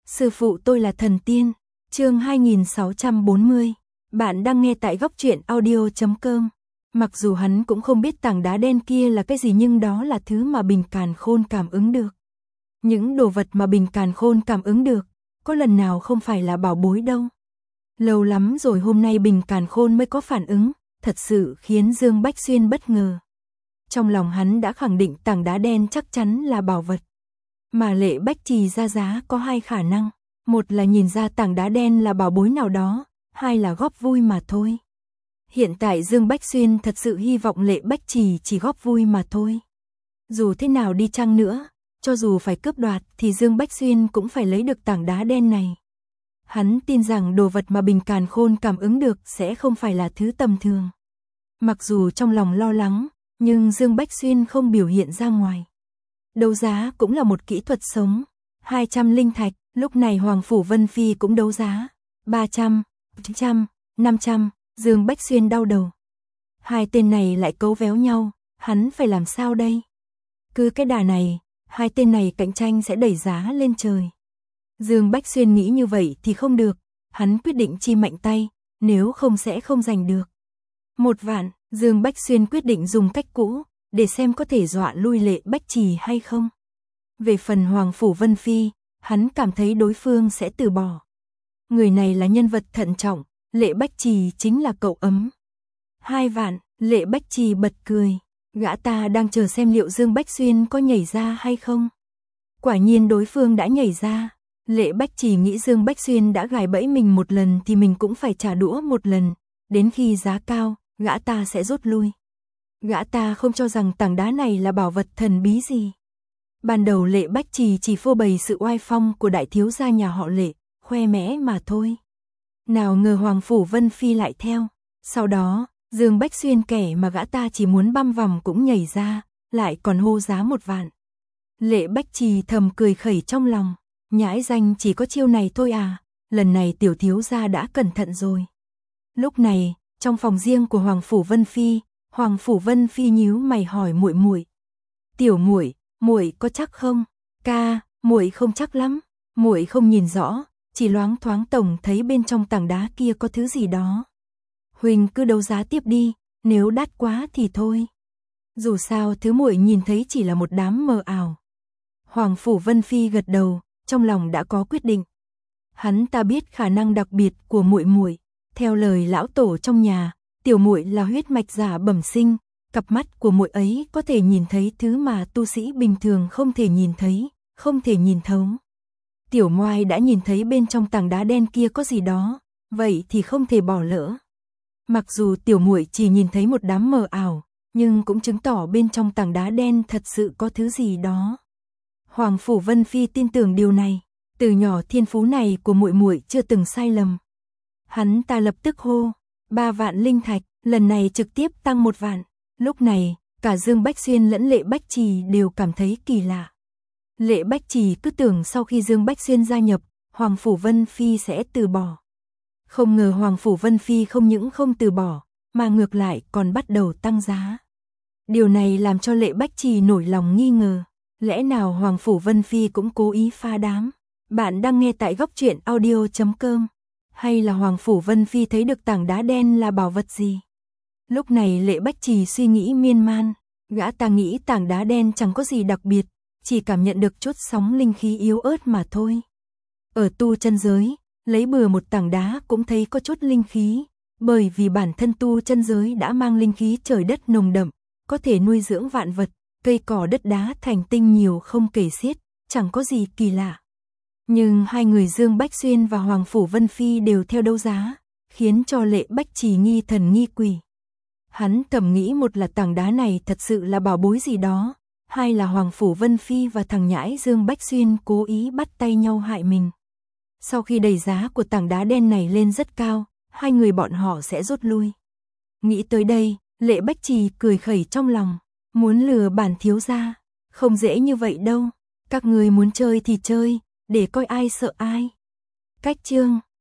Sư phụ tôi là thần tiên. Chương 2640. Bạn đang nghe tại góc truyện audio.com. Mặc dù hắn cũng không biết tảng đá đen kia là cái gì nhưng đó là thứ mà Bình Càn Khôn cảm ứng được. Những đồ vật mà Bình Càn Khôn cảm ứng được, có lần nào không phải là bảo bối đâu. Lâu lắm rồi hôm nay Bình Càn Khôn mới có phản ứng, thật sự khiến Dương Bách Xuyên bất ngờ. Trong lòng hắn đã khẳng định tảng đá đen chắc chắn là bảo vật. Mà Lệ Bách Trì ra giá có hai khả năng, một là nhìn ra tảng đá đen là bảo bối nào đó, hai là góp vui mà thôi. Hiện tại Dương Bách Xuyên thật sự hy vọng Lệ Bách Trì chỉ góp vui mà thôi. Dù thế nào đi chăng nữa, cho dù phải cướp đoạt thì Dương Bách Xuyên cũng phải lấy được tảng đá đen này. Hắn tin rằng đồ vật mà Bình Càn Khôn cảm ứng được sẽ không phải là thứ tầm thường. Mặc dù trong lòng lo lắng, nhưng Dương Bách Xuyên không biểu hiện ra ngoài. Đấu giá cũng là một kỹ thuật sống. 200 linh thạch, lúc này Hoàng Phủ Vân Phi cũng đấu giá. 300, 400, 500, Dương Bách Xuyên đau đầu. Hai tên này lại cấu véo nhau, hắn phải làm sao đây? Cứ cái đà này, hai tên này cạnh tranh sẽ đẩy giá lên trời. Dương Bách Xuyên nghĩ như vậy thì không được, hắn quyết định chi mạnh tay, nếu không sẽ không giành được. 1 vạn, Dương Bách Xuyên quyết định dùng cách cũ, để xem có thể dọa lui Lệ Bách Trì hay không. Về phần Hoàng Phủ Vân Phi, hắn cảm thấy đối phương sẽ từ bỏ. Người này là nhân vật thận trọng, Lệ Bách Trì chính là cậu ấm. 2 vạn, Lệ Bách Trì bật cười, gã ta đang chờ xem liệu Dương Bách Xuyên có nhảy ra hay không. Quả nhiên đối phương đã nhảy ra. Lệ Bách Trì nghĩ Dương Bách Xuyên đã gài bẫy mình một lần thì mình cũng phải trả đũa một lần, đến khi giá cao, gã ta sẽ rút lui. Gã ta không cho rằng tảng đá này là bảo vật thần bí gì. Ban đầu Lệ Bách Trì chỉ phô bày sự oai phong của đại thiếu gia nhà họ Lệ, khoe mẽ mà thôi. Nào ngờ Hoàng Phủ Vân Phi lại theo. Sau đó, Dương Bách Xuyên kẻ mà gã ta chỉ muốn băm vằm cũng nhảy ra, lại còn hô giá 1 vạn. Lệ Bách Trì thầm cười khẩy trong lòng, nhãi danh chỉ có chiêu này thôi à, lần này tiểu thiếu gia đã cẩn thận rồi. Lúc này, trong phòng riêng của Hoàng Phủ Vân Phi, Hoàng Phủ Vân Phi nhíu mày hỏi muội muội. "Tiểu muội, muội có chắc không?" "Ca, muội không chắc lắm, muội không nhìn rõ, chỉ loáng thoáng tổng thấy bên trong tảng đá kia có thứ gì đó." "Huynh cứ đấu giá tiếp đi, nếu đắt quá thì thôi. Dù sao thứ muội nhìn thấy chỉ là một đám mờ ảo." Hoàng Phủ Vân Phi gật đầu, trong lòng đã có quyết định. Hắn ta biết khả năng đặc biệt của muội muội, theo lời lão tổ trong nhà, tiểu muội là huyết mạch giả bẩm sinh, cặp mắt của muội ấy có thể nhìn thấy thứ mà tu sĩ bình thường không thể nhìn thấy, không thể nhìn thấu. Tiểu Moai đã nhìn thấy bên trong tảng đá đen kia có gì đó, vậy thì không thể bỏ lỡ. Mặc dù tiểu muội chỉ nhìn thấy một đám mờ ảo, nhưng cũng chứng tỏ bên trong tảng đá đen thật sự có thứ gì đó. Hoàng Phủ Vân Phi tin tưởng điều này, từ nhỏ thiên phú này của muội muội chưa từng sai lầm. Hắn ta lập tức hô, 3 vạn linh thạch, lần này trực tiếp tăng 1 vạn. Lúc này, cả Dương Bách Xuyên lẫn Lệ Bách Trì đều cảm thấy kỳ lạ. Lệ Bách Trì cứ tưởng sau khi Dương Bách Xuyên gia nhập, Hoàng Phủ Vân Phi sẽ từ bỏ. Không ngờ Hoàng Phủ Vân Phi không những không từ bỏ, mà ngược lại còn bắt đầu tăng giá. Điều này làm cho Lệ Bách Trì nổi lòng nghi ngờ, lẽ nào Hoàng Phủ Vân Phi cũng cố ý phá đám. Bạn đang nghe tại góc truyện audio.com. Hay là Hoàng Phủ Vân Phi thấy được tảng đá đen là bảo vật gì? Lúc này Lệ Bách Trì suy nghĩ miên man, gã ta nghĩ tảng đá đen chẳng có gì đặc biệt, chỉ cảm nhận được chút sóng linh khí yếu ớt mà thôi. Ở tu chân giới, lấy bừa một tảng đá cũng thấy có chút linh khí, bởi vì bản thân tu chân giới đã mang linh khí trời đất nồng đậm, có thể nuôi dưỡng vạn vật, cây cỏ đất đá thành tinh nhiều không kể xiết, chẳng có gì kỳ lạ. Nhưng hai người Dương Bách Xuyên và Hoàng Phủ Vân Phi đều theo đấu giá, khiến cho Lệ Bách Trì nghi thần nghi quỷ. Hắn thầm nghĩ, một là tảng đá này thật sự là bảo bối gì đó, hai là Hoàng Phủ Vân Phi và thằng nhãi Dương Bách Xuyên cố ý bắt tay nhau hại mình. Sau khi đẩy giá của tảng đá đen này lên rất cao, hai người bọn họ sẽ rút lui. Nghĩ tới đây, Lệ Bách Trì cười khẩy trong lòng, muốn lừa bản thiếu gia, không dễ như vậy đâu, các người muốn chơi thì chơi, để coi ai sợ ai. Cách chương